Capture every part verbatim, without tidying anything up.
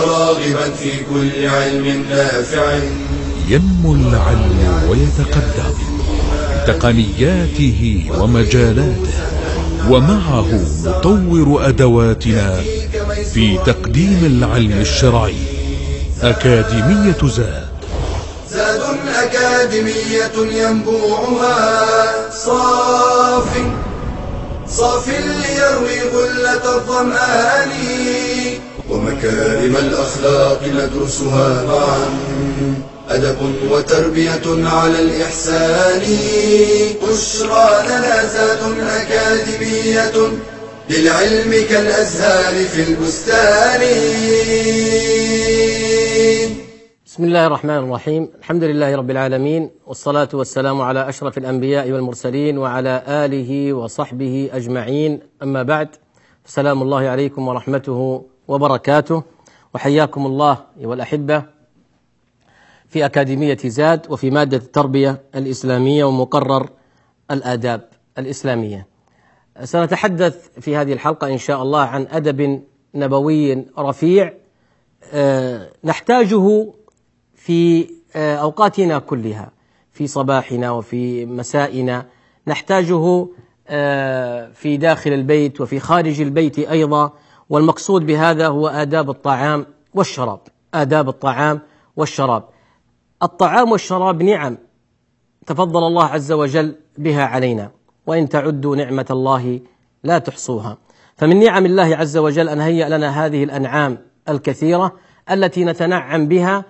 راغبا في كل علم نافع. ينمو العلم ويتقدم بتقنياته ومجالاته، ومعه نطور أدواتنا في تقديم العلم الشرعي. أكاديمية زاد، زاد أكاديمية ينبوعها صاف صاف ليروي غلة الظمآن، ومكارم الأخلاق ندرسها معا، أدب وتربية على الإحسان. بشرى لنا زاد أكاديمية للعلم كالأزهار في البستان. بسم الله الرحمن الرحيم. الحمد لله رب العالمين، والصلاة والسلام على أشرف الأنبياء والمرسلين وعلى آله وصحبه أجمعين، أما بعد، السلام الله عليكم ورحمته وبركاته، وحياكم الله أيها الأحبة في أكاديمية زاد وفي مادة التربية الإسلامية ومقرر الآداب الإسلامية. سنتحدث في هذه الحلقة إن شاء الله عن أدب نبوي رفيع نحتاجه في أوقاتنا كلها، في صباحنا وفي مسائنا، نحتاجه في داخل البيت وفي خارج البيت أيضا. والمقصود بهذا هو آداب الطعام والشراب. آداب الطعام والشراب. الطعام والشراب نعم تفضل الله عز وجل بها علينا، وإن تعدوا نعمة الله لا تحصوها. فمن نعم الله عز وجل أن هيأ لنا هذه الأنعام الكثيرة التي نتنعم بها،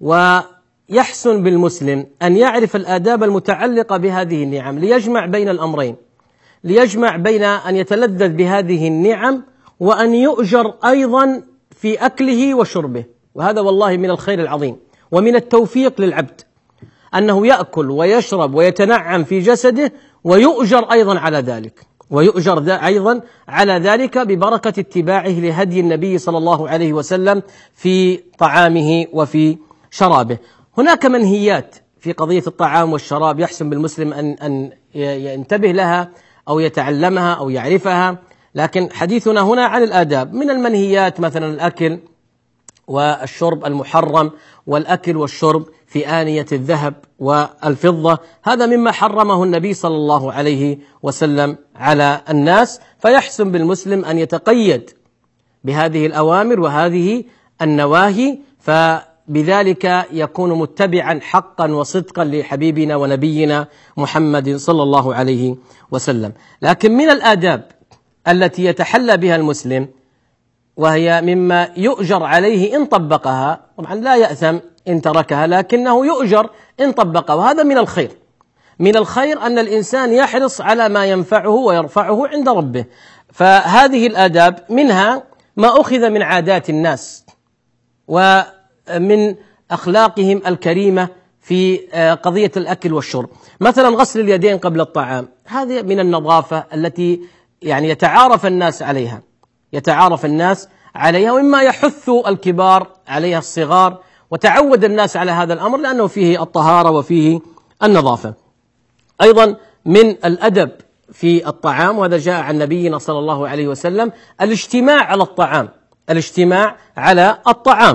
ويحسن بالمسلم أن يعرف الآداب المتعلقة بهذه النعم ليجمع بين الأمرين، ليجمع بين أن يتلذذ بهذه النعم وأن يؤجر أيضا في أكله وشربه. وهذا والله من الخير العظيم ومن التوفيق للعبد، أنه يأكل ويشرب ويتنعم في جسده ويؤجر أيضا على ذلك، ويؤجر أيضا على ذلك ببركة اتباعه لهدي النبي صلى الله عليه وسلم في طعامه وفي شرابه. هناك منهيات في قضية الطعام والشراب يحسن بالمسلم أن أن ينتبه لها أو يتعلمها أو يعرفها، لكن حديثنا هنا عن الآداب. من المنهيات مثلا الأكل والشرب المحرم، والأكل والشرب في آنية الذهب والفضة، هذا مما حرمه النبي صلى الله عليه وسلم على الناس. فيحسن بالمسلم أن يتقيد بهذه الأوامر وهذه النواهي، فبذلك يكون متبعا حقا وصدقا لحبيبنا ونبينا محمد صلى الله عليه وسلم. لكن من الآداب التي يتحلى بها المسلم، وهي مما يؤجر عليه إن طبقها، طبعا لا يأثم إن تركها، لكنه يؤجر إن طبقها، وهذا من الخير. من الخير أن الإنسان يحرص على ما ينفعه ويرفعه عند ربه. فهذه الآداب منها ما أخذ من عادات الناس ومن أخلاقهم الكريمة في قضية الأكل والشرب. مثلا غسل اليدين قبل الطعام، هذه من النظافة التي يعني يتعارف الناس عليها يتعارف الناس عليها ومما يحث الكبار عليها الصغار، وتعود الناس على هذا الأمر لأنه فيه الطهارة وفيه النظافة. أيضا من الأدب في الطعام، وهذا جاء عن نبينا صلى الله عليه وسلم، الاجتماع على الطعام الاجتماع على الطعام.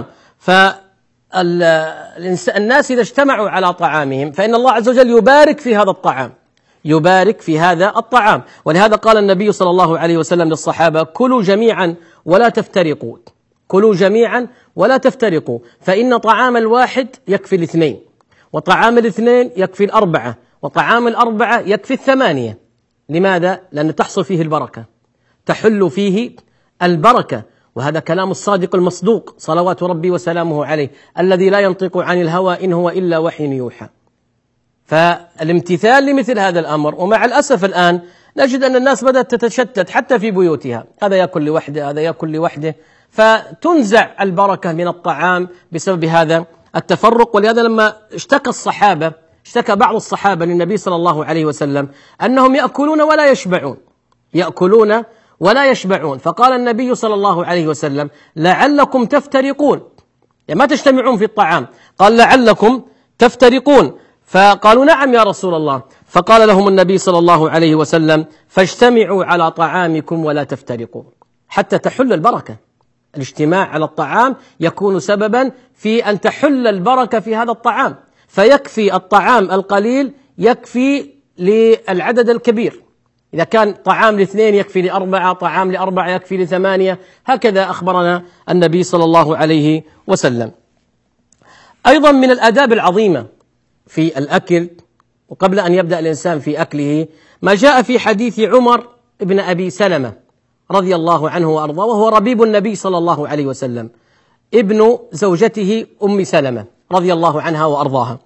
فالناس إذا اجتمعوا على طعامهم فإن الله عز وجل يبارك في هذا الطعام يبارك في هذا الطعام. ولهذا قال النبي صلى الله عليه وسلم للصحابة: كلوا جميعا ولا تفترقوا كلوا جميعا ولا تفترقوا فإن طعام الواحد يكفي الاثنين، وطعام الاثنين يكفي الأربعة، وطعام الأربعة يكفي الثمانية. لماذا؟ لأن تحصل فيه البركة، تحل فيه البركة. وهذا كلام الصادق المصدوق صلوات ربي وسلامه عليه، الذي لا ينطق عن الهوى إن هو إلا وحي يوحى. فالامتثال لمثل هذا الأمر. ومع الأسف الآن نجد أن الناس بدأت تتشتت حتى في بيوتها، هذا يأكل لوحده هذا يأكل لوحده، فتنزع البركة من الطعام بسبب هذا التفرق. ولهذا لما اشتكى الصحابة اشتكى بعض الصحابة للنبي صلى الله عليه وسلم أنهم يأكلون ولا يشبعون يأكلون ولا يشبعون فقال النبي صلى الله عليه وسلم: لعلكم تفترقون، يعني ما تجتمعون في الطعام، قال لعلكم تفترقون. فقالوا: نعم يا رسول الله. فقال لهم النبي صلى الله عليه وسلم: فاجتمعوا على طعامكم ولا تفترقوا، حتى تحل البركة. الاجتماع على الطعام يكون سببا في أن تحل البركة في هذا الطعام، فيكفي الطعام القليل يكفي للعدد الكبير. إذا كان طعام لاثنين يكفي لأربعة، طعام لأربعة يكفي لثمانية، هكذا أخبرنا النبي صلى الله عليه وسلم. أيضا من الآداب العظيمة في الأكل، وقبل أن يبدأ الإنسان في أكله، ما جاء في حديث عمر بن أبي سلمة رضي الله عنه وأرضاه، وهو ربيب النبي صلى الله عليه وسلم، ابن زوجته أم سلمة رضي الله عنها وأرضاها.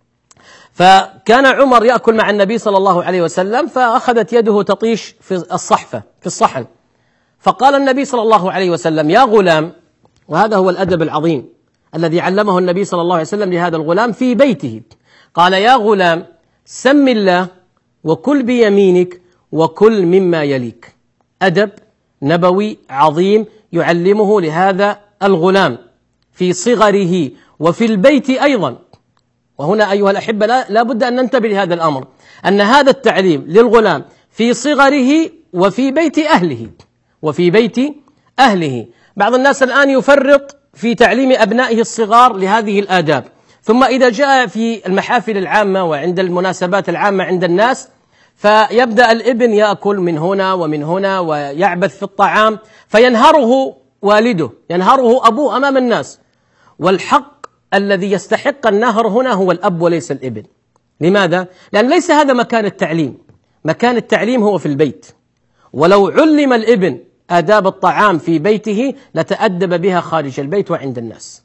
فكان عمر يأكل مع النبي صلى الله عليه وسلم، فأخذت يده تطيش في الصحفة في الصحن، فقال النبي صلى الله عليه وسلم: يا غلام، وهذا هو الأدب العظيم الذي علمه النبي صلى الله عليه وسلم لهذا الغلام في بيته، قال: يا غلام، سم الله وكل بيمينك وكل مما يليك. أدب نبوي عظيم يعلمه لهذا الغلام في صغره وفي البيت أيضا. وهنا أيها الأحبة لا بد أن ننتبه لهذا الأمر، أن هذا التعليم للغلام في صغره وفي بيت أهله وفي بيت أهله. بعض الناس الآن يفرط في تعليم أبنائه الصغار لهذه الآداب، ثم إذا جاء في المحافل العامة وعند المناسبات العامة عند الناس، فيبدأ الابن يأكل من هنا ومن هنا ويعبث في الطعام، فينهره والده، ينهره أبوه أمام الناس. والحق الذي يستحق النهر هنا هو الأب وليس الابن. لماذا؟ لأن ليس هذا مكان التعليم، مكان التعليم هو في البيت. ولو علم الابن آداب الطعام في بيته لتأدب بها خارج البيت وعند الناس.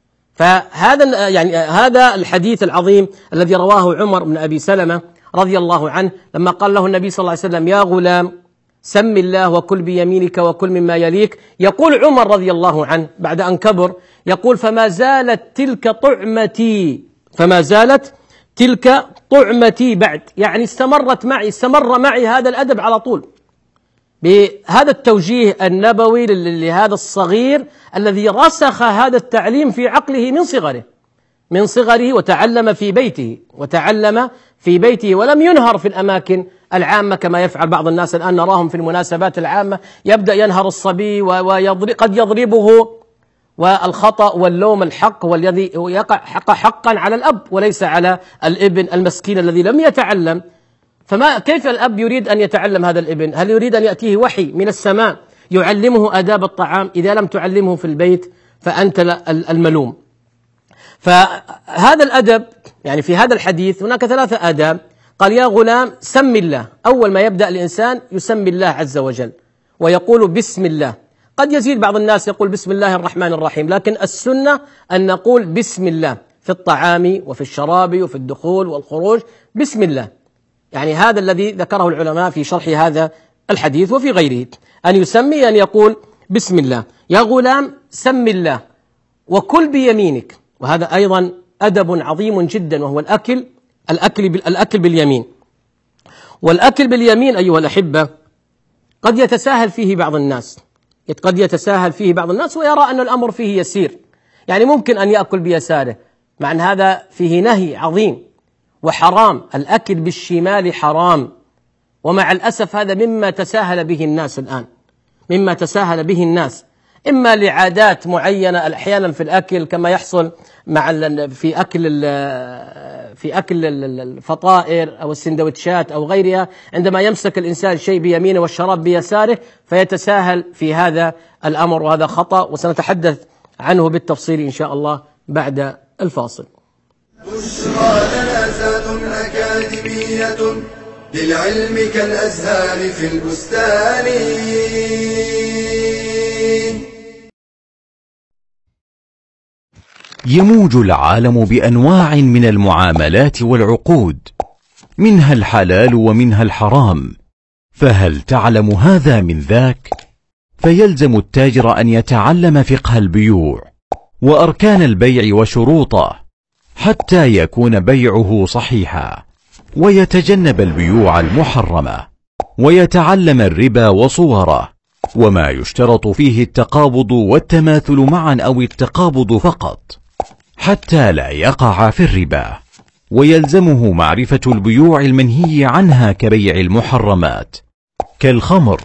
فهذا يعني هذا الحديث العظيم الذي رواه عمر بن أبي سلمة رضي الله عنه، لما قال له النبي صلى الله عليه وسلم: يا غلام، سم الله وكل بيمينك وكل مما يليك. يقول عمر رضي الله عنه بعد أن كبر، يقول: فما زالت تلك طعمتي فما زالت تلك طعمتي بعد، يعني استمرت معي استمر معي هذا الأدب على طول. بهذا التوجيه النبوي لهذا الصغير الذي رسخ هذا التعليم في عقله من صغره من صغره وتعلم في بيته وتعلم في بيته ولم ينهر في الأماكن العامة كما يفعل بعض الناس الآن. نراهم في المناسبات العامة يبدأ ينهر الصبي وقد يضربه، والخطأ واللوم الحق والذي يقع حق حقا على الأب وليس على الابن المسكين الذي لم يتعلم. فما كيف الأب يريد أن يتعلم هذا الابن؟ هل يريد أن يأتيه وحي من السماء يعلمه آداب الطعام؟ إذا لم تعلمه في البيت فأنت الملوم. فهذا الأدب يعني في هذا الحديث هناك ثلاثة آداب. قال: يا غلام، سم الله. أول ما يبدأ الإنسان يسمي الله عز وجل ويقول بسم الله. قد يزيد بعض الناس يقول بسم الله الرحمن الرحيم، لكن السنة أن نقول بسم الله في الطعام وفي الشراب وفي الدخول والخروج، بسم الله. يعني هذا الذي ذكره العلماء في شرح هذا الحديث وفي غيره، أن يسمي أن يقول بسم الله. يا غلام، سم الله وكل بيمينك. وهذا أيضا أدب عظيم جدا، وهو الأكل الأكل الأكل باليمين. والأكل باليمين أيها الأحبة قد يتساهل فيه بعض الناس قد يتساهل فيه بعض الناس ويرى أن الأمر فيه يسير، يعني ممكن أن يأكل بيساره، مع أن هذا فيه نهي عظيم وحرام. الأكل بالشمال حرام، ومع الأسف هذا مما تساهل به الناس الآن مما تساهل به الناس إما لعادات معينة أحيانا في الأكل، كما يحصل مع في أكل في أكل الفطائر أو السندوتشات أو غيرها، عندما يمسك الإنسان شيء بيمينه والشراب بيساره فيتساهل في هذا الأمر، وهذا خطأ، وسنتحدث عنه بالتفصيل إن شاء الله بعد الفاصل. بشرى جنازات أكاديمية للعلم كالأزهار في البستان. يموج العالم بأنواع من المعاملات والعقود، منها الحلال ومنها الحرام، فهل تعلم هذا من ذاك؟ فيلزم التاجر أن يتعلم فقه البيوع وأركان البيع وشروطه حتى يكون بيعه صحيحا، ويتجنب البيوع المحرمة، ويتعلم الربا وصوره، وما يشترط فيه التقابض والتماثل معا أو التقابض فقط، حتى لا يقع في الربا. ويلزمه معرفة البيوع المنهي عنها كبيع المحرمات كالخمر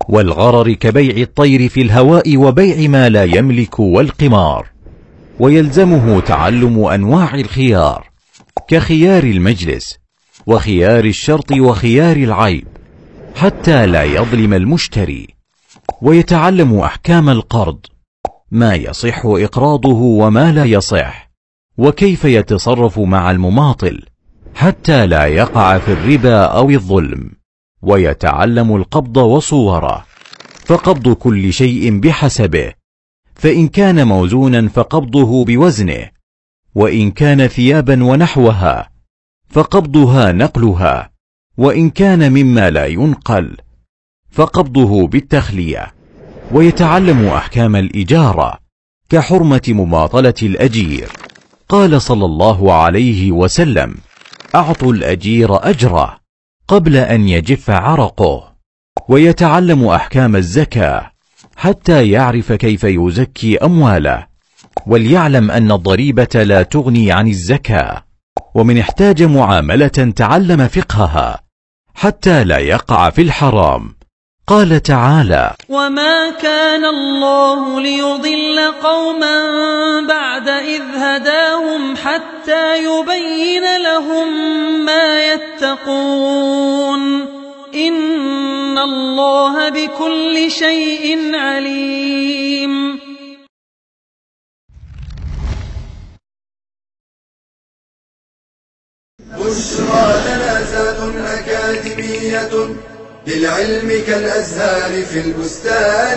والغرر كبيع الطير في الهواء وبيع ما لا يملك والقمار. ويلزمه تعلم أنواع الخيار كخيار المجلس وخيار الشرط وخيار العيب حتى لا يظلم المشتري. ويتعلم أحكام القرض، ما يصح إقراضه وما لا يصح، وكيف يتصرف مع المماطل حتى لا يقع في الربا أو الظلم. ويتعلم القبض وصوره، فقبض كل شيء بحسبه، فإن كان موزونا فقبضه بوزنه، وإن كان ثيابا ونحوها فقبضها نقلها، وإن كان مما لا ينقل فقبضه بالتخلية. ويتعلم أحكام الإجارة كحرمة مماطلة الأجير. قال صلى الله عليه وسلم: أعطوا الأجير أجره قبل أن يجف عرقه. ويتعلم أحكام الزكاة حتى يعرف كيف يزكي أمواله، وليعلم أن الضريبة لا تغني عن الزكاة. ومن احتاج معاملة تعلم فقهها حتى لا يقع في الحرام. قال تعالى: وما كان الله ليضل قوما بعد إذ هداهم حتى يبين لهم ما يتقون إن الله بكل شيء عليم. بشرى لنا زاد أكاديمية للعلم كالأزهار في البستان.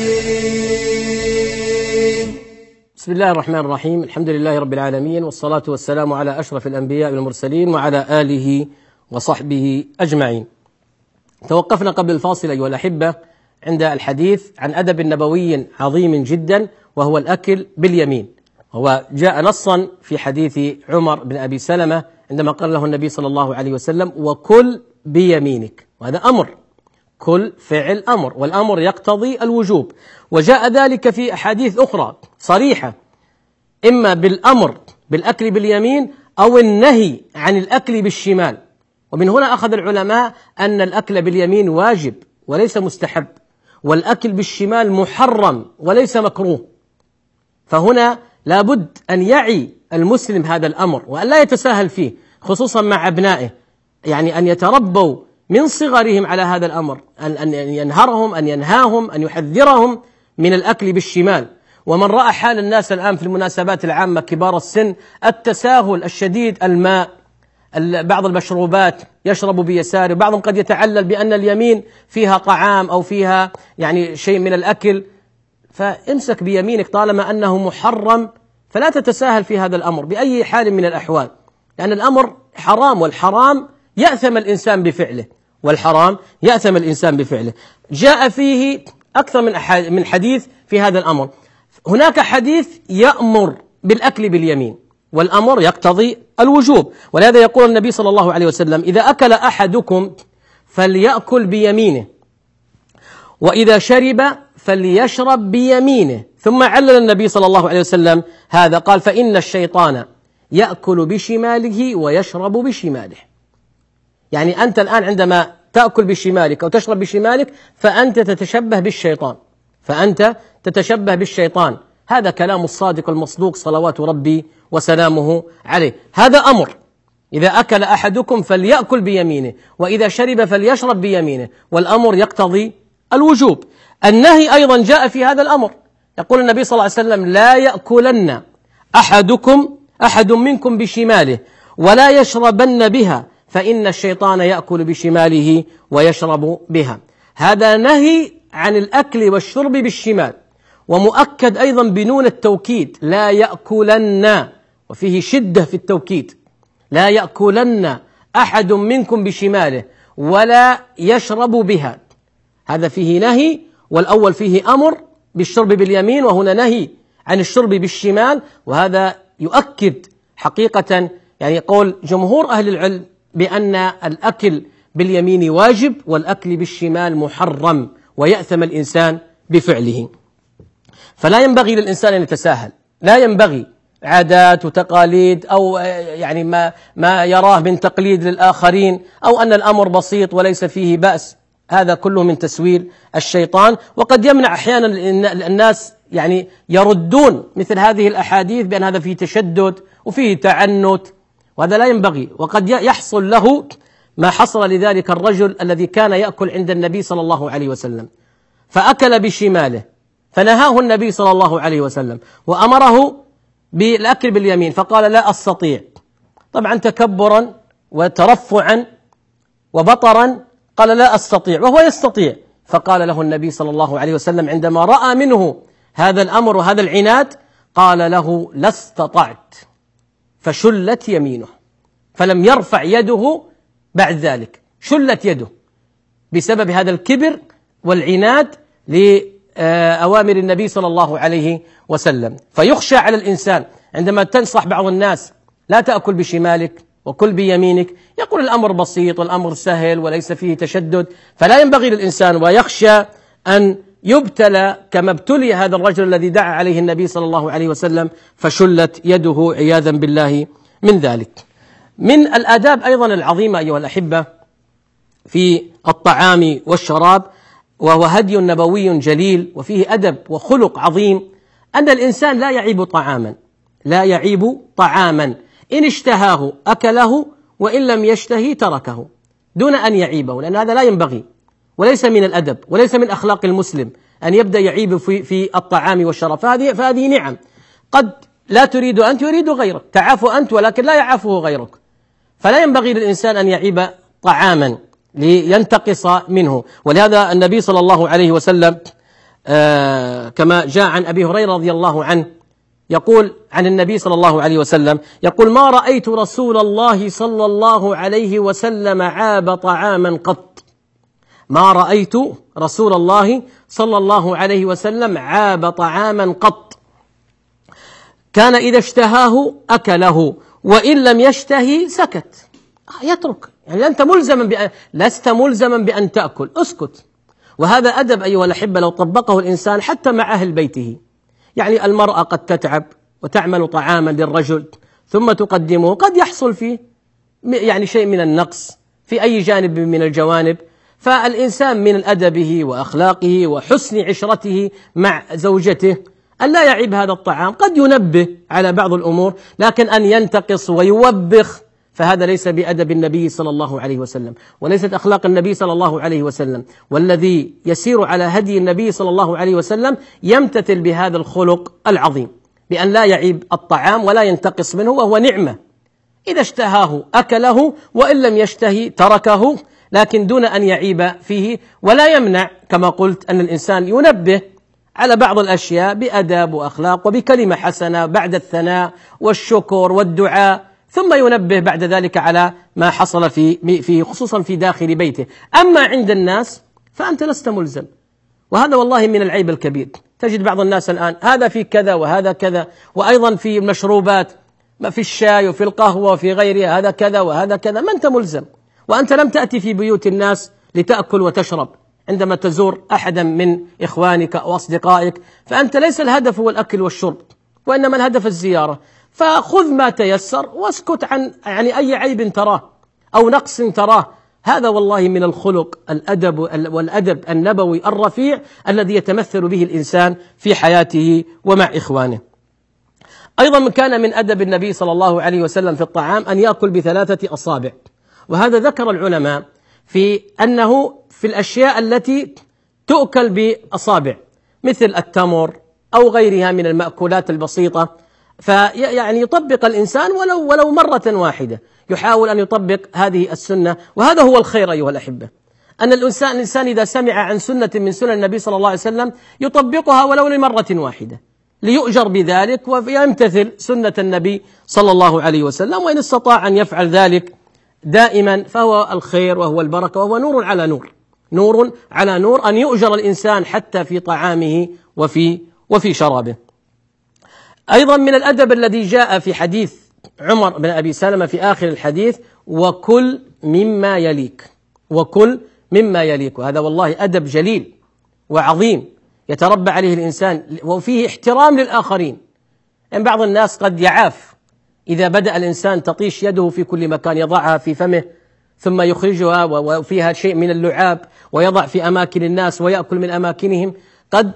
بسم الله الرحمن الرحيم، الحمد لله رب العالمين، والصلاة والسلام على أشرف الأنبياء والمرسلين وعلى آله وصحبه أجمعين. توقفنا قبل الفاصل أيها الأحبة عند الحديث عن أدب نبوي عظيم جدا، وهو الأكل باليمين. هو جاء نصا في حديث عمر بن أبي سلمة عندما قال له النبي صلى الله عليه وسلم: وكل بيمينك. وهذا أمر، كل فعل أمر، والأمر يقتضي الوجوب. وجاء ذلك في أحاديث أخرى صريحة، إما بالأمر بالأكل باليمين أو النهي عن الأكل بالشمال. ومن هنا أخذ العلماء أن الأكل باليمين واجب وليس مستحب، والأكل بالشمال محرم وليس مكروه. فهنا لابد أن يعي المسلم هذا الأمر وأن لا يتساهل فيه، خصوصا مع أبنائه، يعني أن يتربوا من صغرهم على هذا الأمر، أن ينهرهم، أن ينهاهم، أن يحذرهم من الأكل بالشمال. ومن رأى حال الناس الآن في المناسبات العامة كبار السن، التساهل الشديد، الماء، بعض المشروبات يشرب بيساره، بعضهم قد يتعلل بأن اليمين فيها طعام أو فيها يعني شيء من الأكل، فامسك بيمينك طالما أنه محرم، فلا تتساهل في هذا الأمر بأي حال من الأحوال، لأن الأمر حرام، والحرام يأثم الإنسان بفعله، والحرام يأثم الإنسان بفعله. جاء فيه أكثر من من حديث في هذا الأمر. هناك حديث يأمر بالأكل باليمين، والأمر يقتضي الوجوب، ولهذا يقول النبي صلى الله عليه وسلم: إذا أكل أحدكم فليأكل بيمينه، وإذا شرب فليشرب بيمينه. ثم علل النبي صلى الله عليه وسلم هذا، قال: فإن الشيطان يأكل بشماله ويشرب بشماله. يعني أنت الآن عندما تأكل بشمالك أو تشرب بشمالك فأنت تتشبه بالشيطان، فأنت تتشبه بالشيطان. هذا كلام الصادق المصدوق صلوات ربي وسلامه عليه. هذا أمر: إذا أكل أحدكم فليأكل بيمينه، وإذا شرب فليشرب بيمينه، والأمر يقتضي الوجوب. النهي أيضا جاء في هذا الأمر، يقول النبي صلى الله عليه وسلم: لا يأكلن أحدكم أحد منكم بشماله ولا يشربن بها، فإن الشيطان يأكل بشماله ويشرب بها. هذا نهي عن الأكل والشرب بالشمال، ومؤكد أيضا بنون التوكيد: لا يأكلن، وفيه شدة في التوكيد. لا يأكلن أحد منكم بشماله ولا يشرب بها. هذا فيه نهي، والأول فيه أمر بالشرب باليمين، وهنا نهي عن الشرب بالشمال. وهذا يؤكد حقيقة يعني قول جمهور أهل العلم بأن الأكل باليمين واجب، والأكل بالشمال محرم، ويأثم الإنسان بفعله. فلا ينبغي للإنسان أن يتساهل، لا ينبغي عادات وتقاليد أو يعني ما ما يراه من تقليد للآخرين، أو أن الأمر بسيط وليس فيه بأس. هذا كله من تسويل الشيطان. وقد يمنع أحيانا الناس يعني يردون مثل هذه الأحاديث بأن هذا فيه تشدد وفيه تعنت، وهذا لا ينبغي. وقد يحصل له ما حصل لذلك الرجل الذي كان يأكل عند النبي صلى الله عليه وسلم فأكل بشماله، فنهاه النبي صلى الله عليه وسلم وأمره بالأكل باليمين، فقال لا أستطيع، طبعا تكبرا وترفعا وبطرا قال لا أستطيع وهو يستطيع. فقال له النبي صلى الله عليه وسلم عندما رأى منه هذا الأمر وهذا العناد قال له لا استطعت، فشلت يمينه، فلم يرفع يده بعد ذلك، شلت يده بسبب هذا الكبر والعناد لأوامر النبي صلى الله عليه وسلم. فيخشى على الإنسان عندما تنصح بعض الناس لا تأكل بشمالك وكل بيمينك، يقول الأمر بسيط والأمر سهل وليس فيه تشدد، فلا ينبغي للإنسان، ويخشى أن يبتلى كما ابتلي هذا الرجل الذي دعا عليه النبي صلى الله عليه وسلم فشلت يده عياذا بالله من ذلك. من الآداب أيضا العظيمة أيها الأحبة في الطعام والشراب، وهو هدي نبوي جليل وفيه أدب وخلق عظيم، أن الإنسان لا يعيب طعاما، لا يعيب طعاما، إن اشتهاه أكله وإن لم يشتهي تركه دون أن يعيبه، لأن هذا لا ينبغي وليس من الأدب وليس من أخلاق المسلم أن يبدأ يعيب في, في الطعام والشراب، فهذه, فهذه نعم قد لا تريد أنت يريد غيرك، تعاف أنت ولكن لا يعافه غيرك، فلا ينبغي للإنسان أن يعيب طعاما لينتقص منه. ولهذا النبي صلى الله عليه وسلم آه كما جاء عن أبي هريرة رضي الله عنه يقول عن النبي صلى الله عليه وسلم يقول ما رأيت رسول الله صلى الله عليه وسلم عاب طعاما قط، ما رأيت رسول الله صلى الله عليه وسلم عاب طعاما قط، كان إذا اشتهاه أكله وإن لم يشتهي سكت، يترك، يعني أنت ملزما بأن لست ملزما بأن تأكل، اسكت. وهذا أدب أيها الأحبة لو طبقه الإنسان حتى مع أهل بيته، يعني المرأة قد تتعب وتعمل طعاما للرجل ثم تقدمه، قد يحصل فيه يعني شيء من النقص في أي جانب من الجوانب، فالإنسان من أدبه وأخلاقه وحسن عشرته مع زوجته أن لا يعيب هذا الطعام، قد ينبه على بعض الأمور، لكن أن ينتقص ويوبخ فهذا ليس بأدب النبي صلى الله عليه وسلم وليست أخلاق النبي صلى الله عليه وسلم. والذي يسير على هدي النبي صلى الله عليه وسلم يمتثل بهذا الخلق العظيم بأن لا يعيب الطعام ولا ينتقص منه، وهو نعمة، إذا اشتهاه أكله وإن لم يشتهي تركه، لكن دون أن يعيب فيه. ولا يمنع كما قلت أن الإنسان ينبه على بعض الأشياء بأداب وأخلاق وبكلمة حسنة بعد الثناء والشكر والدعاء، ثم ينبه بعد ذلك على ما حصل في في خصوصا في داخل بيته. أما عند الناس فأنت لست ملزم، وهذا والله من العيب الكبير. تجد بعض الناس الآن هذا في كذا وهذا كذا، وأيضا في المشروبات في الشاي وفي القهوة وفي غيرها هذا كذا وهذا كذا، ما أنت ملزم، وأنت لم تأتي في بيوت الناس لتأكل وتشرب. عندما تزور أحدا من إخوانك أو أصدقائك فأنت ليس الهدف هو الأكل والشرب، وإنما الهدف الزيارة، فخذ ما تيسر واسكت عن يعني أي عيب تراه أو نقص تراه. هذا والله من الخلق الأدب والأدب النبوي الرفيع الذي يتمثل به الإنسان في حياته ومع إخوانه. أيضا كان من أدب النبي صلى الله عليه وسلم في الطعام أن يأكل بثلاثة أصابع، وهذا ذكر العلماء في أنه في الأشياء التي تؤكل بأصابع مثل التمر أو غيرها من المأكولات البسيطة، فيعني يطبق الإنسان ولو ولو مرة واحدة، يحاول أن يطبق هذه السنة. وهذا هو الخير أيها الأحبة، أن الإنسان الإنسان إذا سمع عن سنة من سنن النبي صلى الله عليه وسلم يطبقها ولو لمرة واحدة ليؤجر بذلك ويمتثل سنة النبي صلى الله عليه وسلم. وإن استطاع أن يفعل ذلك دائما فهو الخير وهو البركة وهو نور على نور، نور على نور، أن يؤجر الإنسان حتى في طعامه وفي وفي شرابه. أيضا من الأدب الذي جاء في حديث عمر بن أبي سلمة في آخر الحديث وكل مما يليك، وكل مما يليك، وهذا والله أدب جليل وعظيم يتربى عليه الإنسان، وفيه احترام للآخرين. يعني بعض الناس قد يعاف إذا بدأ الإنسان تطيش يده في كل مكان، يضعها في فمه ثم يخرجها وفيها شيء من اللعاب ويضع في أماكن الناس ويأكل من أماكنهم، قد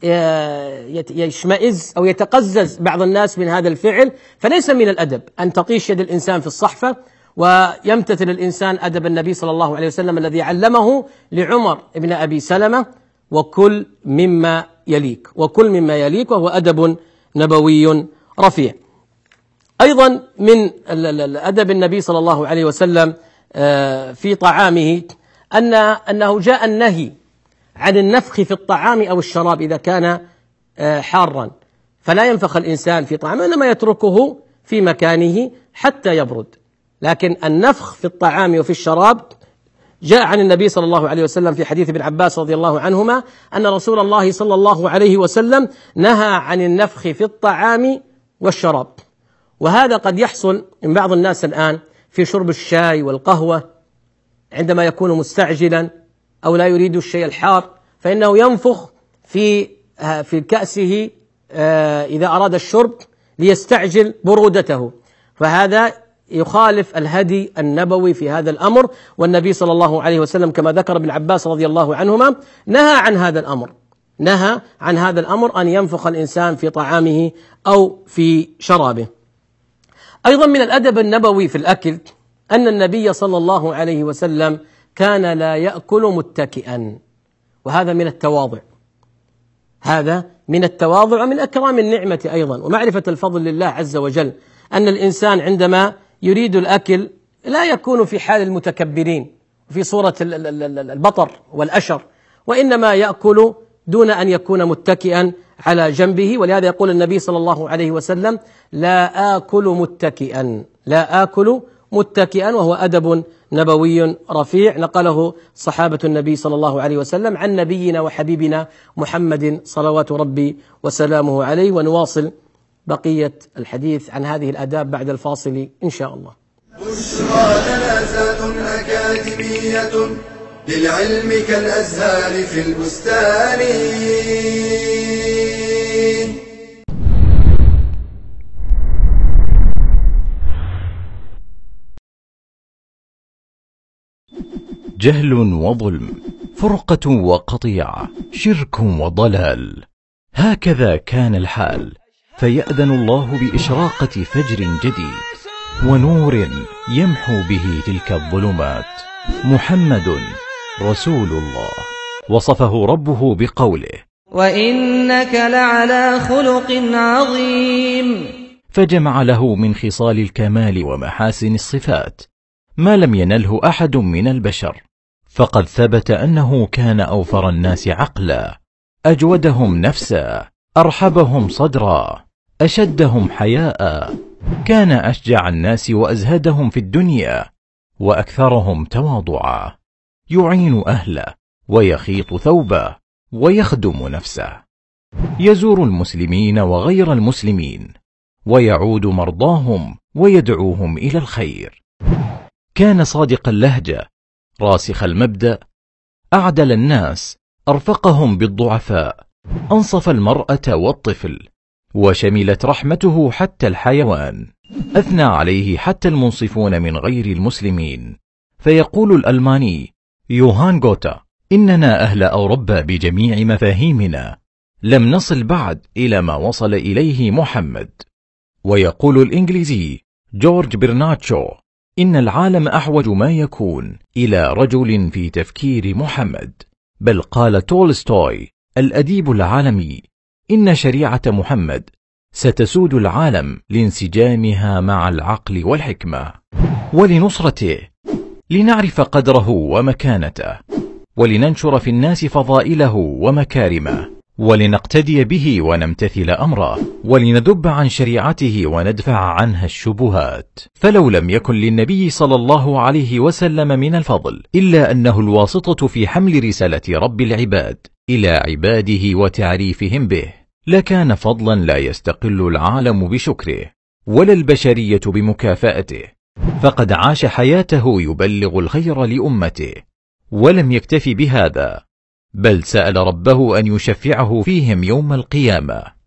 يشمئز أو يتقزز بعض الناس من هذا الفعل. فليس من الأدب أن تطيش يد الإنسان في الصحفة، ويمتثل الإنسان أدب النبي صلى الله عليه وسلم الذي علمه لعمر بن أبي سلمة: وكل مما يليك، وكل مما يليك، وهو أدب نبوي رفيع. أيضا من أدب النبي صلى الله عليه وسلم في طعامه أن أنه جاء النهي عن النفخ في الطعام أو الشراب إذا كان حارا، فلا ينفخ الإنسان في طعامه، إنما يتركه في مكانه حتى يبرد. لكن النفخ في الطعام وفي الشراب جاء عن النبي صلى الله عليه وسلم في حديث ابن عباس رضي الله عنهما أن رسول الله صلى الله عليه وسلم نهى عن النفخ في الطعام والشراب. وهذا قد يحصل من بعض الناس الآن في شرب الشاي والقهوة، عندما يكون مستعجلا أو لا يريد الشيء الحار فإنه ينفخ في في كأسه إذا أراد الشرب ليستعجل برودته، فهذا يخالف الهدي النبوي في هذا الأمر. والنبي صلى الله عليه وسلم كما ذكر ابن عباس رضي الله عنهما نهى عن هذا الأمر، نهى عن هذا الأمر أن ينفخ الإنسان في طعامه أو في شرابه. أيضا من الأدب النبوي في الأكل أن النبي صلى الله عليه وسلم كان لا يأكل متكئا، وهذا من التواضع، هذا من التواضع ومن أكرام النعمة أيضا ومعرفة الفضل لله عز وجل، أن الإنسان عندما يريد الأكل لا يكون في حال المتكبرين في صورة البطر والأشر، وإنما يأكل دون أن يكون متكئا على جنبه. ولهذا يقول النبي صلى الله عليه وسلم: لا آكل متكئا، لا آكل متكئا، وهو أدب نبوي رفيع نقله صحابة النبي صلى الله عليه وسلم عن نبينا وحبيبنا محمد صلوات ربي وسلامه عليه. ونواصل بقية الحديث عن هذه الآداب بعد الفاصل إن شاء الله. بشرى جنازات أكاديمية للعلم كالأزهار في البستان. جهل وظلم، فرقة وقطيعة، شرك وضلال، هكذا كان الحال، فيأذن الله بإشراقة فجر جديد ونور يمحو به تلك الظلمات. محمد رسول الله، وصفه ربه بقوله: وإنك لعلى خلق عظيم، فجمع له من خصال الكمال ومحاسن الصفات ما لم ينله أحد من البشر. فقد ثبت أنه كان أوفر الناس عقلا، أجودهم نفسا، أرحبهم صدرا، أشدهم حياء، كان أشجع الناس وأزهدهم في الدنيا، وأكثرهم تواضعا، يعين أهله ويخيط ثوبه ويخدم نفسه، يزور المسلمين وغير المسلمين، ويعود مرضاهم ويدعوهم إلى الخير. كان صادق اللهجة، راسخ المبدأ، أعدل الناس، أرفقهم بالضعفاء، أنصف المرأة والطفل، وشملت رحمته حتى الحيوان. أثنى عليه حتى المنصفون من غير المسلمين. فيقول الألماني يوهان غوتا: إننا أهل أوروبا بجميع مفاهيمنا لم نصل بعد إلى ما وصل إليه محمد. ويقول الإنجليزي جورج برناتشو: إن العالم أحوج ما يكون إلى رجل في تفكير محمد. بل قال تولستوي الأديب العالمي: إن شريعة محمد ستسود العالم لانسجامها مع العقل والحكمة. ولنصرته، لنعرف قدره ومكانته، ولننشر في الناس فضائله ومكارمه، ولنقتدي به ونمتثل أمره، ولنذب عن شريعته وندفع عنها الشبهات. فلو لم يكن للنبي صلى الله عليه وسلم من الفضل إلا أنه الواسطة في حمل رسالة رب العباد إلى عباده وتعريفهم به، لكان فضلا لا يستقل العالم بشكره ولا البشرية بمكافأته. فقد عاش حياته يبلغ الخير لأمته، ولم يكتف بهذا، بل سأل ربه أن يشفعه فيهم يوم القيامة.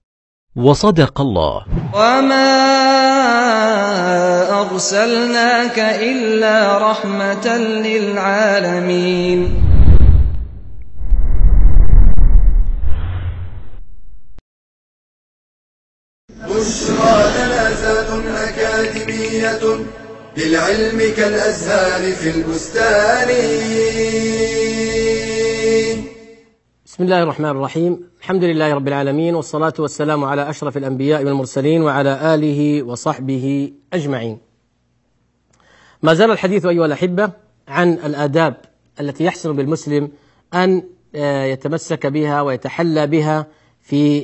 وصدق الله. وما أرسلناك إلا رحمة للعالمين. بشرى جنازات أكاديمية للعلم كالأزهار في البستان. بسم الله الرحمن الرحيم. الحمد لله رب العالمين، والصلاة والسلام على أشرف الأنبياء والمرسلين وعلى آله وصحبه أجمعين. ما زال الحديث أيها الأحبة عن الآداب التي يحسن بالمسلم أن يتمسك بها ويتحلى بها في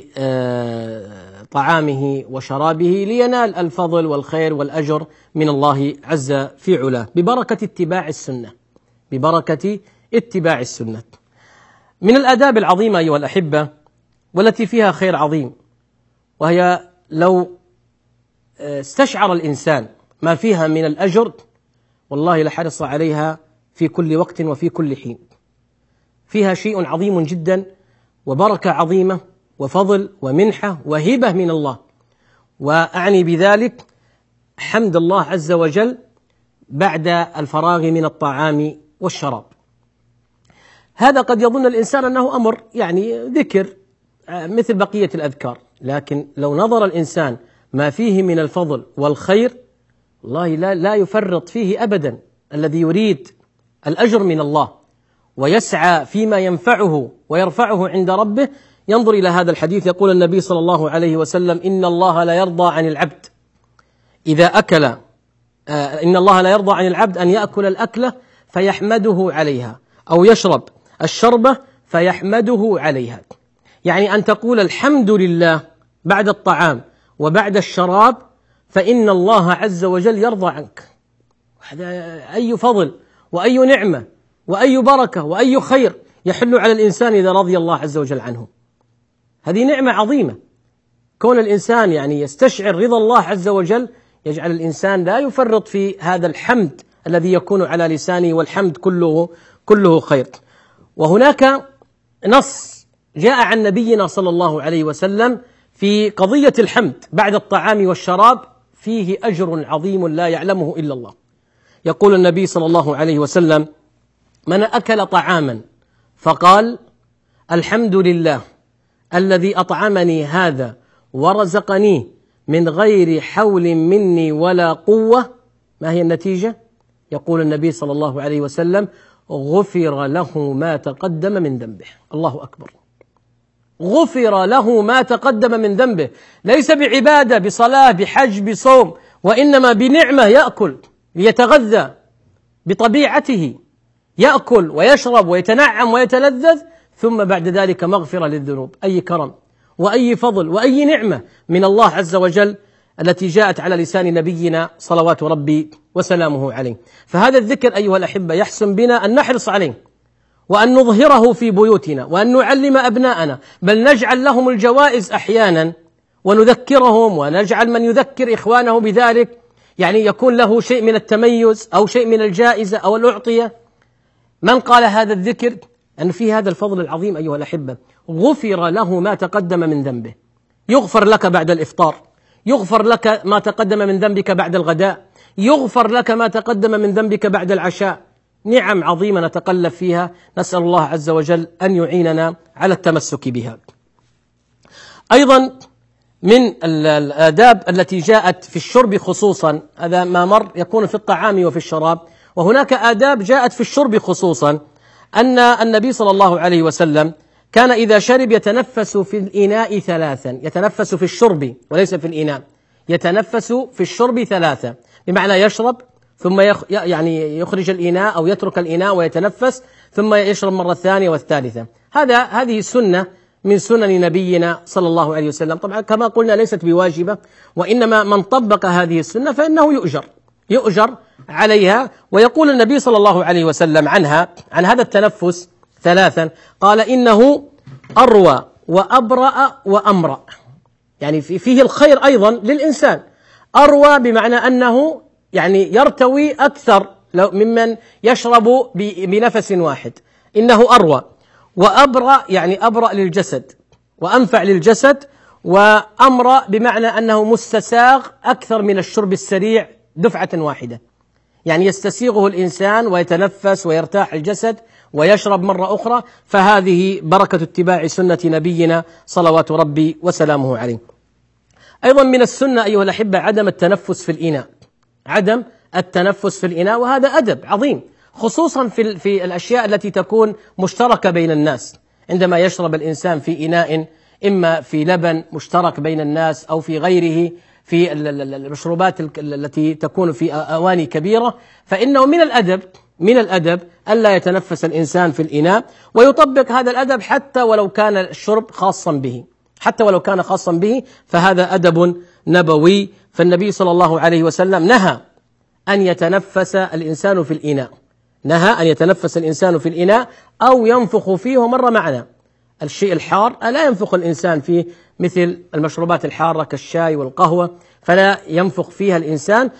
طعامه وشرابه لينال الفضل والخير والأجر من الله عز في علاه ببركة اتباع السنة ببركة اتباع السنة. من الآداب العظيمة أيها الأحبة والتي فيها خير عظيم، وهي لو استشعر الإنسان ما فيها من الأجر والله لحرص عليها في كل وقت وفي كل حين. فيها شيء عظيم جدا وبركة عظيمة وفضل ومنحة وهبة من الله، وأعني بذلك حمد الله عز وجل بعد الفراغ من الطعام والشراب. هذا قد يظن الإنسان أنه أمر يعني ذكر مثل بقية الأذكار، لكن لو نظر الإنسان ما فيه من الفضل والخير والله لا, لا يفرط فيه أبدا. الذي يريد الأجر من الله ويسعى فيما ينفعه ويرفعه عند ربه ينظر إلى هذا الحديث. يقول النبي صلى الله عليه وسلم: إن الله لا يرضى عن العبد إذا أكل آه إن الله لا يرضى عن العبد أن يأكل الأكلة فيحمده عليها، أو يشرب الشربة فيحمده عليها. يعني أن تقول الحمد لله بعد الطعام وبعد الشراب، فإن الله عز وجل يرضى عنك. هذا أي فضل وأي نعمة وأي بركة وأي خير يحل على الإنسان إذا رضي الله عز وجل عنه. هذه نعمة عظيمة، كون الإنسان يعني يستشعر رضا الله عز وجل يجعل الإنسان لا يفرط في هذا الحمد الذي يكون على لسانه، والحمد كله كله خير. وهناك نص جاء عن نبينا صلى الله عليه وسلم في قضية الحمد بعد الطعام والشراب فيه أجر عظيم لا يعلمه إلا الله. يقول النبي صلى الله عليه وسلم: من أكل طعاما فقال الحمد لله الذي أطعمني هذا ورزقنيه من غير حول مني ولا قوة، ما هي النتيجة؟ يقول النبي صلى الله عليه وسلم: غفر له ما تقدم من ذنبه. الله أكبر. غفر له ما تقدم من ذنبه، ليس بعبادة بصلاة بحج بصوم، وإنما بنعمة يأكل ليتغذى بطبيعته، يأكل ويشرب ويتنعم ويتلذذ، ثم بعد ذلك مغفرة للذنوب. أي كرم وأي فضل وأي نعمة من الله عز وجل التي جاءت على لسان نبينا صلوات ربي وسلامه عليه. فهذا الذكر أيها الأحبة يحسن بنا أن نحرص عليه وأن نظهره في بيوتنا وأن نعلم أبناءنا، بل نجعل لهم الجوائز أحيانا ونذكرهم، ونجعل من يذكر إخوانه بذلك، يعني يكون له شيء من التميز أو شيء من الجائزة أو الأعطية. من قال هذا الذكر أن في هذا الفضل العظيم أيها الأحبة. غفر له ما تقدم من ذنبه، يغفر لك بعد الإفطار، يغفر لك ما تقدم من ذنبك بعد الغداء، يغفر لك ما تقدم من ذنبك بعد العشاء. نعم عظيمة نتقلب فيها، نسأل الله عز وجل أن يعيننا على التمسك بها. أيضا من الآداب التي جاءت في الشرب خصوصا، هذا ما مر يكون في الطعام وفي الشراب، وهناك آداب جاءت في الشرب خصوصا، أن النبي صلى الله عليه وسلم كان إذا شرب يتنفس في الإناء ثلاثا. يتنفس في الشرب وليس في الإناء، يتنفس في الشرب ثلاثا، بمعنى يشرب ثم يخ يعني يخرج الإناء أو يترك الإناء ويتنفس ثم يشرب مرة ثانية والثالثة. هذا هذه سنة من سنن نبينا صلى الله عليه وسلم. طبعا كما قلنا ليست بواجبة، وإنما من طبق هذه السنة فإنه يؤجر يؤجر عليها. ويقول النبي صلى الله عليه وسلم عنها عن هذا التنفس ثلاثا، قال: إنه أروى وأبرأ وأمرأ، يعني فيه الخير أيضا للإنسان. أروى بمعنى أنه يعني يرتوي أكثر ممن يشرب بنفس واحد، إنه أروى. وأبرأ يعني أبرأ للجسد وأنفع للجسد، وأمر بمعنى أنه مستساغ أكثر من الشرب السريع دفعة واحدة، يعني يستسيغه الإنسان ويتنفس ويرتاح الجسد ويشرب مرة أخرى. فهذه بركة اتباع سنة نبينا صلوات ربي وسلامه عليه. أيضا من السنة أيها الأحبة عدم التنفس في الإناء، عدم التنفس في الإناء، وهذا أدب عظيم خصوصا في في الأشياء التي تكون مشتركة بين الناس. عندما يشرب الإنسان في إناء إما في لبن مشترك بين الناس أو في غيره في المشروبات التي تكون في أواني كبيرة، فإنه من الأدب من الأدب ألا يتنفس الإنسان في الإناء، ويطبق هذا الأدب حتى ولو كان الشرب خاصا به، حتى ولو كان خاصا به فهذا أدب نبوي. فالنبي صلى الله عليه وسلم نهى أن يتنفس الإنسان في الإناء، نهى أن يتنفس الإنسان في الإناء أو ينفخ فيه. ومر معنا الشيء الحار لا ينفخ الإنسان فيه، مثل المشروبات الحارة كالشاي والقهوة فلا ينفخ فيها الإنسان،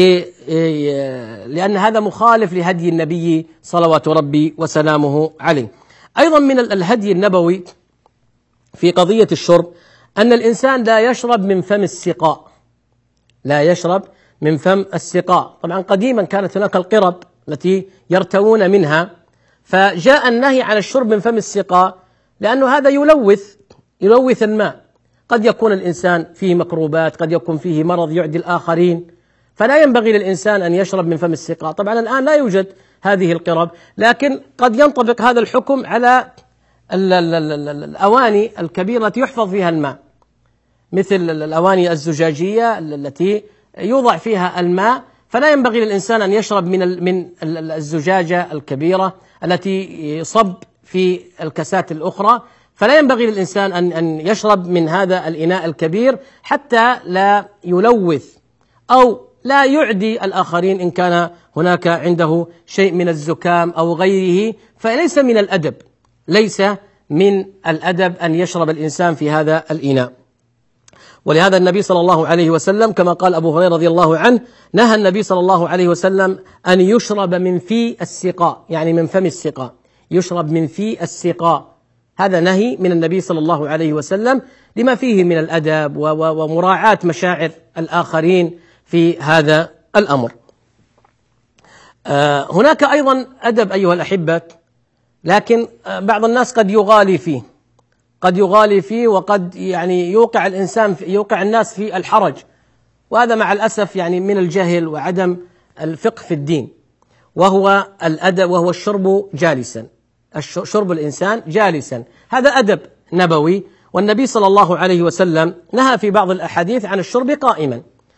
لأن هذا مخالف لهدي النبي صلوات ربي وسلامه عليه. أيضا من الهدي النبوي في قضية الشرب أن الإنسان لا يشرب من فم السقاء، لا يشرب من فم السقاء. طبعا قديما كانت هناك القرب التي يرتوون منها، فجاء النهي عن الشرب من فم السقاء لأنه هذا يلوث يلوث الماء، قد يكون الإنسان فيه مكروبات، قد يكون فيه مرض يعدي الآخرين، فلا ينبغي للإنسان أن يشرب من فم السقاء. طبعا الآن لا يوجد هذه القرب، لكن قد ينطبق هذا الحكم على الأواني الكبيرة التي يحفظ فيها الماء، مثل الأواني الزجاجية التي يوضع فيها الماء، فلا ينبغي للإنسان أن يشرب من من الزجاجة الكبيرة التي يصب في الكاسات الأخرى، فلا ينبغي للإنسان أن أن يشرب من هذا الإناء الكبير حتى لا يلوث أو لا يعدي الآخرين إن كان هناك عنده شيء من الزكام أو غيره. فليس من الأدب ليس من الأدب أن يشرب الإنسان في هذا الإناء. ولهذا النبي صلى الله عليه وسلم كما قال أبو هريرة رضي الله عنه نهى النبي صلى الله عليه وسلم أن يشرب من في السقاء، يعني من فم السقاء، يشرب من في السقاء. هذا نهي من النبي صلى الله عليه وسلم لما فيه من الأدب ومراعاة مشاعر الآخرين في هذا الأمر. هناك أيضا أدب أيها الأحبة، لكن بعض الناس قد يغالي فيه قد يغالي فيه وقد يعني يوقع الإنسان يوقع الناس في الحرج، وهذا مع الأسف يعني من الجهل وعدم الفقه في الدين، وهو الأدب وهو الشرب جالسا، شرب الإنسان جالسا، هذا أدب نبوي. والنبي صلى الله عليه وسلم نهى في بعض الأحاديث عن الشرب قائما،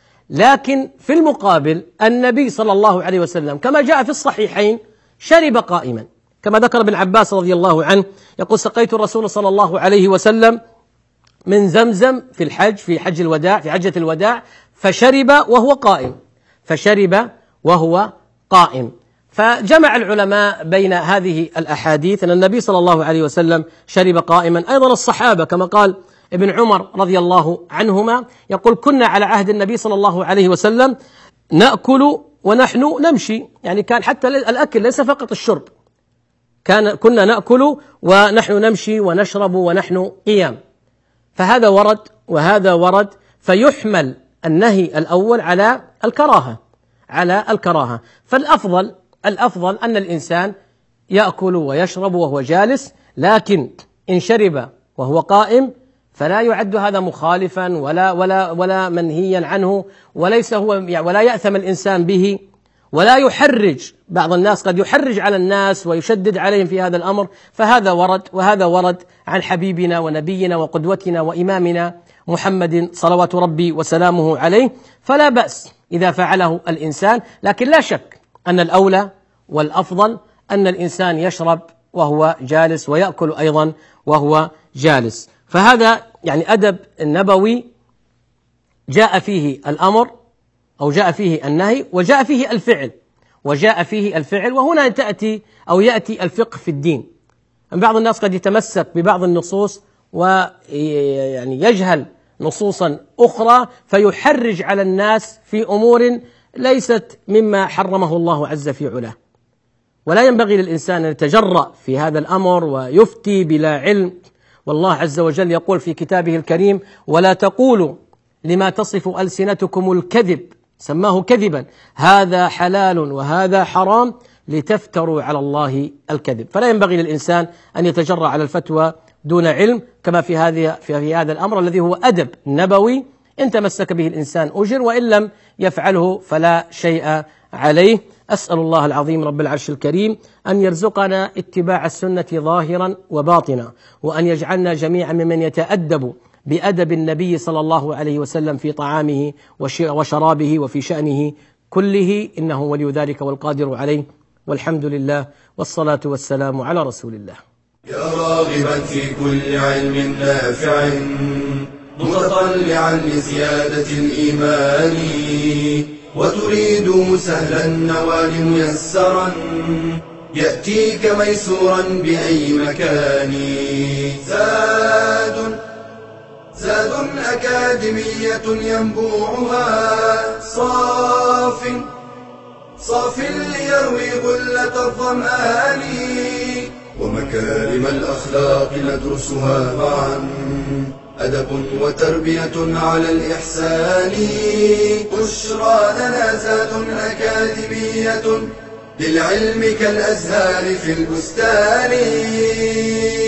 لكن في المقابل النبي صلى الله عليه وسلم كما جاء في الصحيحين شرب قائما، كما ذكر ابن عباس رضي الله عنه يقول سقيت الرسول صلى الله عليه وسلم من زمزم في الحج في حج الوداع في حجة الوداع فشرب وهو قائم فشرب وهو قائم. فجمع العلماء بين هذه الأحاديث أن النبي صلى الله عليه وسلم شرب قائما. أيضا الصحابة كما قال ابن عمر رضي الله عنهما يقول كنا على عهد النبي صلى الله عليه وسلم نأكل ونحن نمشي، يعني كان حتى الأكل ليس فقط الشرب، كان كنا نأكل ونحن نمشي ونشرب ونحن قيام. فهذا ورد وهذا ورد، فيحمل النهي الأول على الكراهة على الكراهة فالأفضل الأفضل أن الإنسان يأكل ويشرب وهو جالس، لكن إن شرب وهو قائم فلا يعد هذا مخالفا ولا ولا ولا منهيا عنه، وليس هو يعني ولا يأثم الإنسان به، ولا يحرج. بعض الناس قد يحرج على الناس ويشدد عليهم في هذا الأمر، فهذا ورد وهذا ورد عن حبيبنا ونبينا وقدوتنا وإمامنا محمد صلوات ربي وسلامه عليه، فلا بأس إذا فعله الإنسان، لكن لا شك أن الأولى والأفضل أن الإنسان يشرب وهو جالس ويأكل أيضا وهو جالس. فهذا يعني أدب النبوي جاء فيه الأمر أو جاء فيه النهي وجاء فيه الفعل وجاء فيه الفعل وهنا تأتي أو يأتي الفقه في الدين. بعض الناس قد يتمسك ببعض النصوص ويعني يجهل نصوصا أخرى فيحرج على الناس في أمور ليست مما حرمه الله عز في علاه، ولا ينبغي للإنسان أن يتجرأ في هذا الأمر ويفتي بلا علم والله عز وجل يقول في كتابه الكريم: ولا تقولوا لما تصف ألسنتكم الكذب، سماه كذبا، هذا حلال وهذا حرام لتفتروا على الله الكذب. فلا ينبغي للإنسان أن يتجرأ على الفتوى دون علم، كما في هذه في هذا الأمر الذي هو أدب نبوي، إن تمسك به الإنسان أجر، وإن لم يفعله فلا شيء عليه. أسأل الله العظيم رب العرش الكريم أن يرزقنا اتباع السنة ظاهرا وباطنا، وأن يجعلنا جميعا ممن يتأدب بأدب النبي صلى الله عليه وسلم في طعامه وشرابه وفي شأنه كله، إنه ولي ذلك والقادر عليه، والحمد لله والصلاة والسلام على رسول الله. يا راغبا في كل علم نافع متطلعا لزيادة الإيمان، وتريد سهلا النوال ميسرا يأتيك ميسورا بأي مكان. زاد زاد أكاديمية ينبوعها صاف صاف ليروي غلة الظمآن، ومكارم الأخلاق ندرسها معا، أدب وتربية على الإحسان. بشرى لنا زاد أكاديمية للعلم كالأزهار في البستان.